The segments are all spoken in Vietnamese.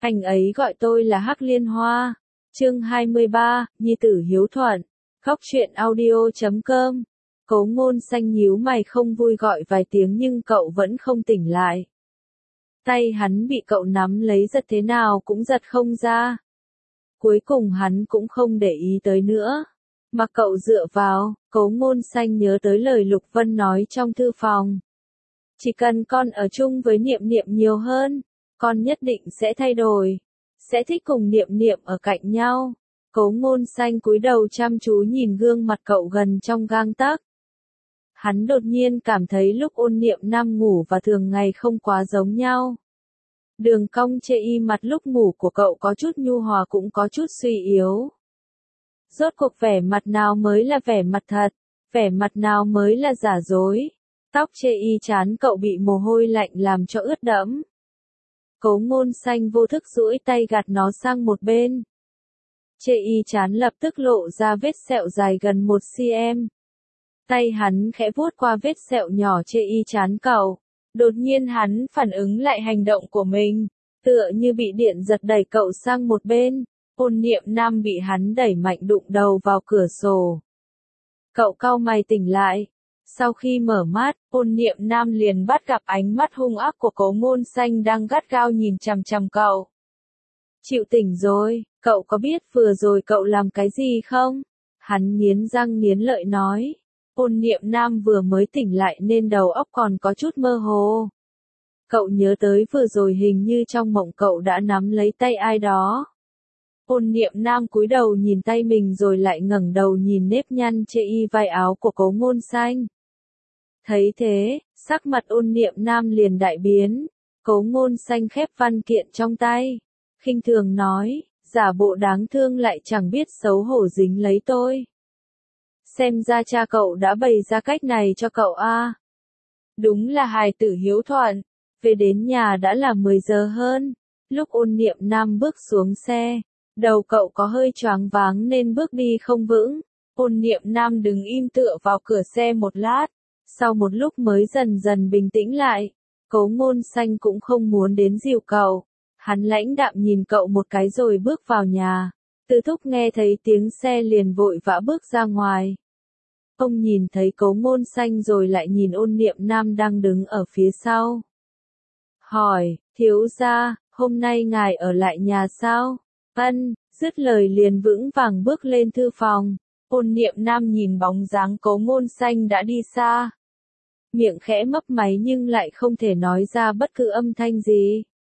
Anh ấy gọi tôi là Hắc Liên Hoa. Chương 23, Nhi tử hiếu thuận. Khóc chuyện audio.com. Cố Ngôn Xanh nhíu mày không vui gọi vài tiếng nhưng cậu vẫn không tỉnh lại. Tay hắn bị cậu nắm lấy giật thế nào cũng giật không ra. Cuối cùng hắn cũng không để ý tới nữa. Mà cậu dựa vào, Cố Ngôn Xanh nhớ tới lời Lục Vân nói trong thư phòng. Chỉ cần con ở chung với Niệm Niệm nhiều hơn, con nhất định sẽ thay đổi. Sẽ thích cùng Niệm Niệm ở cạnh nhau. Cố Ngôn Xanh cúi đầu chăm chú nhìn gương mặt cậu gần trong gang tấc. Hắn đột nhiên cảm thấy lúc Ôn Niệm Nam ngủ và thường ngày không quá giống nhau. Đường cong chê y mặt lúc ngủ của cậu có chút nhu hòa cũng có chút suy yếu. Rốt cuộc vẻ mặt nào mới là vẻ mặt thật, vẻ mặt nào mới là giả dối. Tóc chê y trán cậu bị mồ hôi lạnh làm cho ướt đẫm. Cố Ngôn Xanh vô thức duỗi tay gạt nó sang một bên. Chê y trán lập tức lộ ra vết sẹo dài gần 1 cm. Tay hắn khẽ vuốt qua vết sẹo nhỏ chê y trán cậu. Đột nhiên hắn phản ứng lại hành động của mình, tựa như bị điện giật đẩy cậu sang một bên. Ôn Niệm Nam bị hắn đẩy mạnh đụng đầu vào cửa sổ. Cậu cau mày tỉnh lại. Sau khi mở mắt, Ôn Niệm Nam liền bắt gặp ánh mắt hung ác của Cố Ngôn Xanh đang gắt gao nhìn chằm chằm cậu. Chịu tỉnh rồi, cậu có biết vừa rồi cậu làm cái gì không? Hắn nghiến răng nghiến lợi nói. Ôn Niệm Nam vừa mới tỉnh lại nên đầu óc còn có chút mơ hồ. Cậu nhớ tới vừa rồi hình như trong mộng cậu đã nắm lấy tay ai đó. Ôn Niệm Nam cúi đầu nhìn tay mình rồi lại ngẩng đầu nhìn nếp nhăn chê y vai áo của Cố Ngôn Xanh. Thấy thế, sắc mặt Ôn Niệm Nam liền đại biến. Cố Ngôn Xanh khép văn kiện trong tay, khinh thường nói, giả bộ đáng thương lại chẳng biết xấu hổ dính lấy tôi. Xem ra cha cậu đã bày ra cách này cho cậu a. Đúng là hài tử hiếu thuận. Về đến nhà đã là 10 giờ hơn. Lúc Ôn Niệm Nam bước xuống xe, đầu cậu có hơi choáng váng nên bước đi không vững. Ôn Niệm Nam đứng im tựa vào cửa xe một lát. Sau một lúc mới dần dần bình tĩnh lại. Cố Ngôn Xanh cũng không muốn đến dìu cậu. Hắn lãnh đạm nhìn cậu một cái rồi bước vào nhà. Từ Thúc nghe thấy tiếng xe liền vội vã bước ra ngoài. Ông nhìn thấy Cố Ngôn Xanh rồi lại nhìn Ôn Niệm Nam đang đứng ở phía sau. Hỏi, thiếu gia, hôm nay ngài ở lại nhà sao? Ân, dứt lời liền vững vàng bước lên thư phòng. Ôn Niệm Nam nhìn bóng dáng Cố Ngôn Xanh đã đi xa. Miệng khẽ mấp máy nhưng lại không thể nói ra bất cứ âm thanh gì.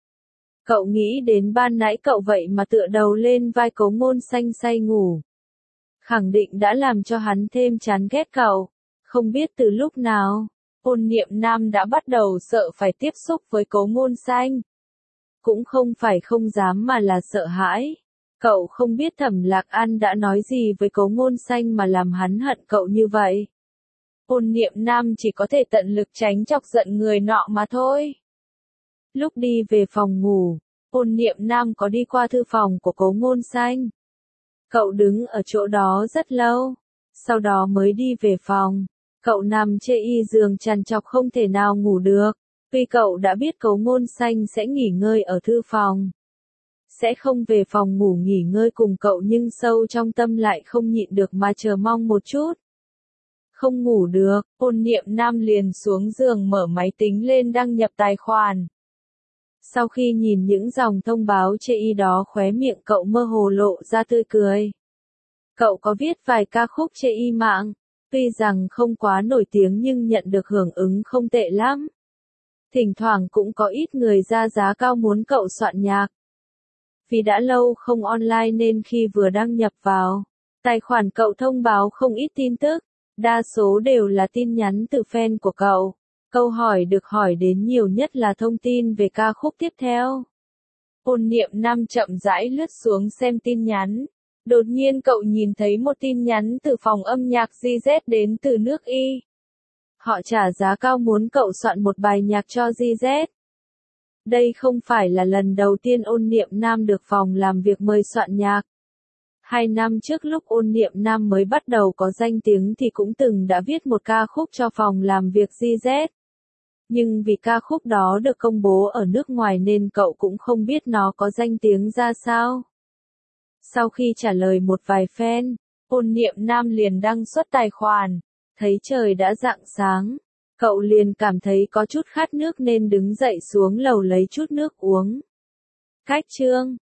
Cậu nghĩ đến ban nãy cậu vậy mà tựa đầu lên vai Cố Ngôn Xanh say ngủ. Khẳng định đã làm cho hắn thêm chán ghét cậu. Không biết từ lúc nào, Ôn Niệm Nam đã bắt đầu sợ phải tiếp xúc với Cố Ngôn Xanh. Cũng không phải không dám mà là sợ hãi. Cậu không biết Thẩm Lạc An đã nói gì với Cố Ngôn Xanh mà làm hắn hận cậu như vậy. Ôn Niệm Nam chỉ có thể tận lực tránh chọc giận người nọ mà thôi. Lúc đi về phòng ngủ, Ôn Niệm Nam có đi qua thư phòng của Cố Ngôn Xanh. Cậu đứng ở chỗ đó rất lâu, sau đó mới đi về phòng. Cậu nằm chê y giường trằn trọc không thể nào ngủ được. Tuy cậu đã biết Cố Ngôn Xanh sẽ nghỉ ngơi ở thư phòng, sẽ không về phòng ngủ nghỉ ngơi cùng cậu nhưng sâu trong tâm lại không nhịn được mà chờ mong một chút. Không ngủ được, Ôn Niệm Nam liền xuống giường mở máy tính lên đăng nhập tài khoản. Sau khi nhìn những dòng thông báo chê y đó khóe miệng cậu mơ hồ lộ ra tươi cười. Cậu có viết vài ca khúc chê y mạng, tuy rằng không quá nổi tiếng nhưng nhận được hưởng ứng không tệ lắm. Thỉnh thoảng cũng có ít người ra giá cao muốn cậu soạn nhạc. Vì đã lâu không online nên khi vừa đăng nhập vào, tài khoản cậu thông báo không ít tin tức, đa số đều là tin nhắn từ fan của cậu. Câu hỏi được hỏi đến nhiều nhất là thông tin về ca khúc tiếp theo. Ôn Niệm Nam chậm rãi lướt xuống xem tin nhắn. Đột nhiên cậu nhìn thấy một tin nhắn từ phòng âm nhạc GZ đến từ nước Y. Họ trả giá cao muốn cậu soạn một bài nhạc cho GZ. Đây không phải là lần đầu tiên Ôn Niệm Nam được phòng làm việc mời soạn nhạc. 2 năm trước lúc Ôn Niệm Nam mới bắt đầu có danh tiếng thì cũng từng đã viết một ca khúc cho phòng làm việc GZ. Nhưng vì ca khúc đó được công bố ở nước ngoài nên cậu cũng không biết nó có danh tiếng ra sao. Sau khi trả lời một vài fan, Ôn Niệm Nam liền đăng xuất tài khoản. Thấy trời đã rạng sáng, cậu liền cảm thấy có chút khát nước nên đứng dậy xuống lầu lấy chút nước uống. Khách trương